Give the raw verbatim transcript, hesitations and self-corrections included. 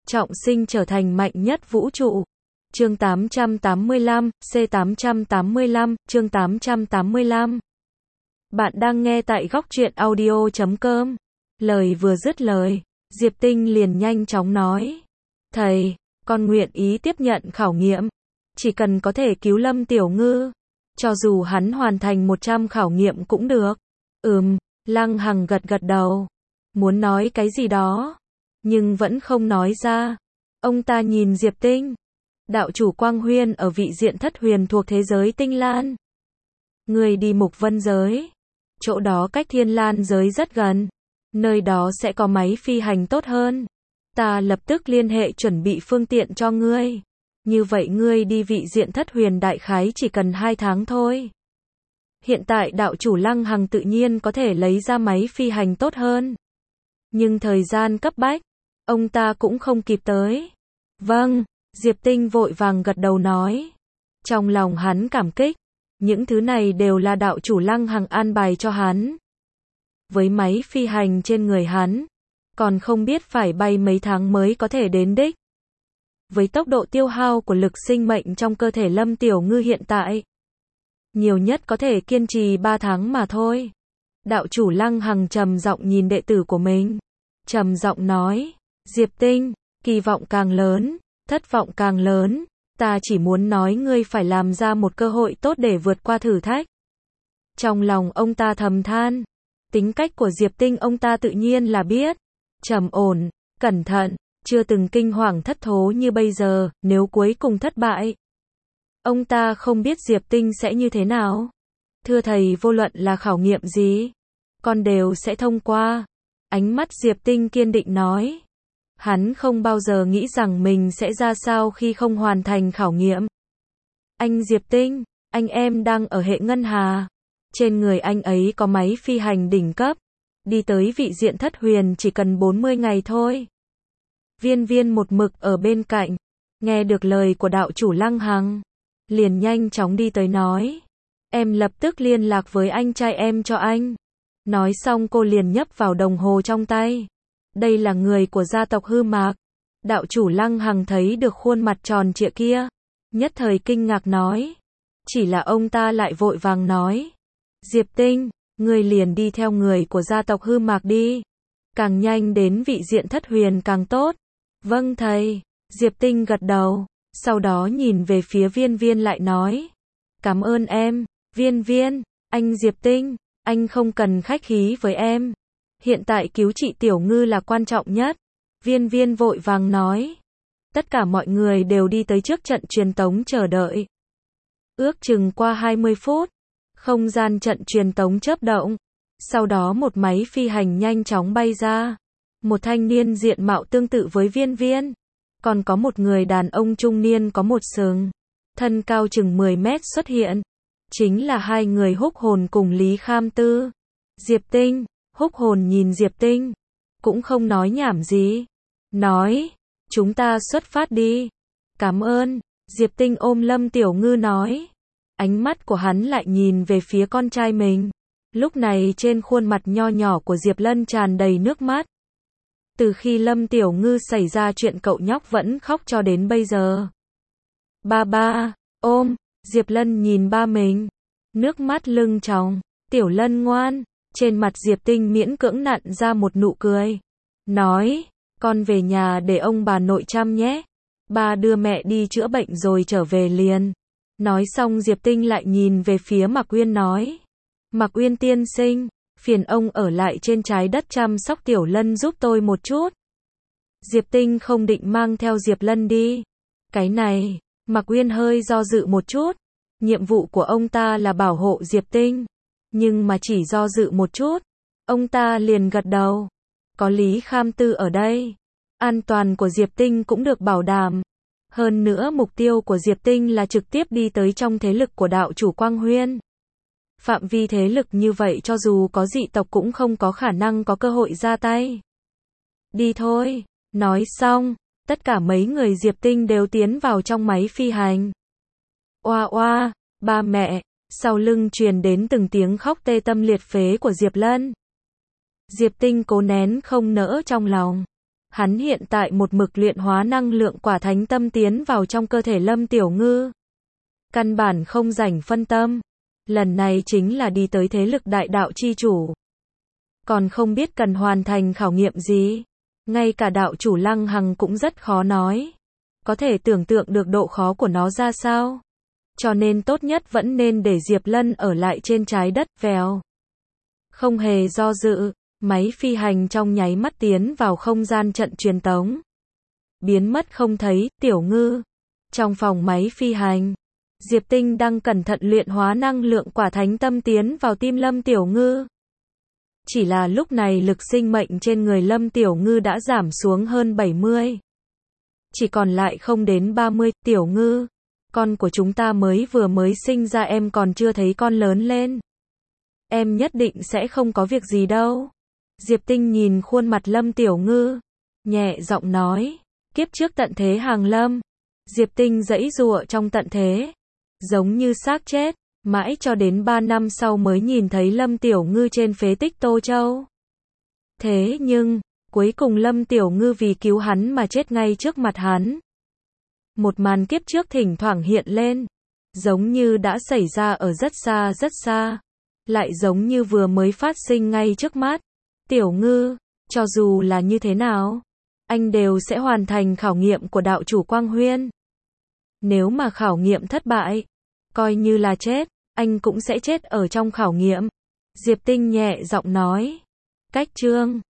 trọng sinh trở thành mạnh nhất vũ trụ. Chương tám trăm tám mươi lăm, C tám trăm tám mươi lăm, chương tám trăm tám mươi lăm. Bạn đang nghe tại góc truyện audio chấm com. Lời vừa dứt lời, Diệp Tinh liền nhanh chóng nói. Thầy, con nguyện ý tiếp nhận khảo nghiệm. Chỉ cần có thể cứu Lâm Tiểu Ngư. Cho dù hắn hoàn thành một trăm khảo nghiệm cũng được. Ừm, Lăng Hằng gật gật đầu. Muốn nói cái gì đó. Nhưng vẫn không nói ra. Ông ta nhìn Diệp Tinh. Đạo chủ Quang Huyên ở vị diện thất huyền thuộc thế giới Tinh Lan. Người đi Mục Vân giới. Chỗ đó cách Thiên Lan giới rất gần. Nơi đó sẽ có máy phi hành tốt hơn. Ta lập tức liên hệ chuẩn bị phương tiện cho ngươi. Như vậy ngươi đi vị diện thất huyền đại khái chỉ cần hai tháng thôi. Hiện tại đạo chủ Lăng Hằng tự nhiên có thể lấy ra máy phi hành tốt hơn. Nhưng thời gian cấp bách, ông ta cũng không kịp tới. Vâng, Diệp Tinh vội vàng gật đầu nói. Trong lòng hắn cảm kích. Những thứ này đều là đạo chủ Lăng Hằng an bài cho hắn. Với máy phi hành trên người hắn, còn không biết phải bay mấy tháng mới có thể đến đích. Với tốc độ tiêu hao của lực sinh mệnh trong cơ thể Lâm Tiểu Ngư hiện tại, nhiều nhất có thể kiên trì ba tháng mà thôi. Đạo chủ Lăng Hằng trầm giọng nhìn đệ tử của mình. Trầm giọng nói, Diệp Tinh, kỳ vọng càng lớn, thất vọng càng lớn, ta chỉ muốn nói ngươi phải làm ra một cơ hội tốt để vượt qua thử thách. Trong lòng ông ta thầm than, tính cách của Diệp Tinh ông ta tự nhiên là biết. Trầm ổn, cẩn thận, chưa từng kinh hoàng thất thố như bây giờ, nếu cuối cùng thất bại. Ông ta không biết Diệp Tinh sẽ như thế nào. Thưa thầy, vô luận là khảo nghiệm gì, con đều sẽ thông qua. Ánh mắt Diệp Tinh kiên định nói. Hắn không bao giờ nghĩ rằng mình sẽ ra sao khi không hoàn thành khảo nghiệm. Anh Diệp Tinh, anh em đang ở hệ ngân hà. Trên người anh ấy có máy phi hành đỉnh cấp. Đi tới vị diện thất huyền chỉ cần bốn mươi ngày thôi. Viên Viên một mực ở bên cạnh. Nghe được lời của đạo chủ Lăng Hằng. Liền nhanh chóng đi tới nói. Em lập tức liên lạc với anh trai em cho anh. Nói xong cô liền nhấp vào đồng hồ trong tay. Đây là người của gia tộc Hư Mạc. Đạo chủ Lăng Hằng thấy được khuôn mặt tròn trịa kia. Nhất thời kinh ngạc nói. Chỉ là ông ta lại vội vàng nói. Diệp Tinh, người liền đi theo người của gia tộc Hư Mạc đi. Càng nhanh đến vị diện thất huyền càng tốt. Vâng thầy. Diệp Tinh gật đầu. Sau đó nhìn về phía Viên Viên lại nói. Cảm ơn em, Viên Viên, anh Diệp Tinh, anh không cần khách khí với em. Hiện tại cứu chị Tiểu Ngư là quan trọng nhất. Viên Viên vội vàng nói. Tất cả mọi người đều đi tới trước trận truyền tống chờ đợi. Ước chừng qua hai mươi phút, không gian trận truyền tống chớp động. Sau đó một máy phi hành nhanh chóng bay ra. Một thanh niên diện mạo tương tự với Viên Viên. Còn có một người đàn ông trung niên có một sừng, thân cao chừng mười mét xuất hiện. Chính là hai người Húc Hồn cùng Lý Kham Tư. Diệp Tinh, Húc Hồn nhìn Diệp Tinh, cũng không nói nhảm gì. Nói, chúng ta xuất phát đi. Cảm ơn, Diệp Tinh ôm Lâm Tiểu Ngư nói. Ánh mắt của hắn lại nhìn về phía con trai mình. Lúc này trên khuôn mặt nho nhỏ của Diệp Lân tràn đầy nước mắt. Từ khi Lâm Tiểu Ngư xảy ra chuyện cậu nhóc vẫn khóc cho đến bây giờ. Ba ba, ôm, Diệp Lân nhìn ba mình. Nước mắt lưng tròng, Tiểu Lân ngoan. Trên mặt Diệp Tinh miễn cưỡng nặn ra một nụ cười. Nói, con về nhà để ông bà nội chăm nhé. Ba đưa mẹ đi chữa bệnh rồi trở về liền. Nói xong Diệp Tinh lại nhìn về phía Mạc Uyên nói. Mạc Uyên tiên sinh, phiền ông ở lại trên trái đất chăm sóc Tiểu Lân giúp tôi một chút. Diệp Tinh không định mang theo Diệp Lân đi. Cái này, Mạc Uyên hơi do dự một chút. Nhiệm vụ của ông ta là bảo hộ Diệp Tinh. Nhưng mà chỉ do dự một chút, ông ta liền gật đầu. Có Lý Kham Tư ở đây, an toàn của Diệp Tinh cũng được bảo đảm. Hơn nữa mục tiêu của Diệp Tinh là trực tiếp đi tới trong thế lực của đạo chủ Quang Huyên. Phạm vi thế lực như vậy cho dù có dị tộc cũng không có khả năng có cơ hội ra tay. Đi thôi. Nói xong, tất cả mấy người Diệp Tinh đều tiến vào trong máy phi hành. Oa oa, ba mẹ, sau lưng truyền đến từng tiếng khóc tê tâm liệt phế của Diệp Lân. Diệp Tinh cố nén không nỡ trong lòng. Hắn hiện tại một mực luyện hóa năng lượng quả thánh tâm tiến vào trong cơ thể Lâm Tiểu Ngư. Căn bản không rảnh phân tâm. Lần này chính là đi tới thế lực đại đạo chi chủ. Còn không biết cần hoàn thành khảo nghiệm gì. Ngay cả đạo chủ Lăng Hằng cũng rất khó nói. Có thể tưởng tượng được độ khó của nó ra sao. Cho nên tốt nhất vẫn nên để Diệp Lân ở lại trên trái đất. Vèo. Không hề do dự, máy phi hành trong nháy mắt tiến vào không gian trận truyền tống. Biến mất không thấy. Tiểu Ngư. Trong phòng máy phi hành, Diệp Tinh đang cẩn thận luyện hóa năng lượng quả thánh tâm tiến vào tim Lâm Tiểu Ngư. Chỉ là lúc này lực sinh mệnh trên người Lâm Tiểu Ngư đã giảm xuống hơn bảy mươi. Chỉ còn lại không đến ba mươi. Tiểu Ngư, con của chúng ta mới vừa mới sinh ra, em còn chưa thấy con lớn lên. Em nhất định sẽ không có việc gì đâu. Diệp Tinh nhìn khuôn mặt Lâm Tiểu Ngư, nhẹ giọng nói. Kiếp trước tận thế hàng lâm, Diệp Tinh giãy giụa trong tận thế, giống như xác chết, mãi cho đến ba năm sau mới nhìn thấy Lâm Tiểu Ngư trên phế tích Tô Châu. Thế nhưng, cuối cùng Lâm Tiểu Ngư vì cứu hắn mà chết ngay trước mặt hắn. Một màn kiếp trước thỉnh thoảng hiện lên, giống như đã xảy ra ở rất xa rất xa, lại giống như vừa mới phát sinh ngay trước mắt. Tiểu Ngư, cho dù là như thế nào, anh đều sẽ hoàn thành khảo nghiệm của đạo chủ Quang Huyên. Nếu mà khảo nghiệm thất bại, coi như là chết, anh cũng sẽ chết ở trong khảo nghiệm. Diệp Tinh nhẹ giọng nói. Cách chương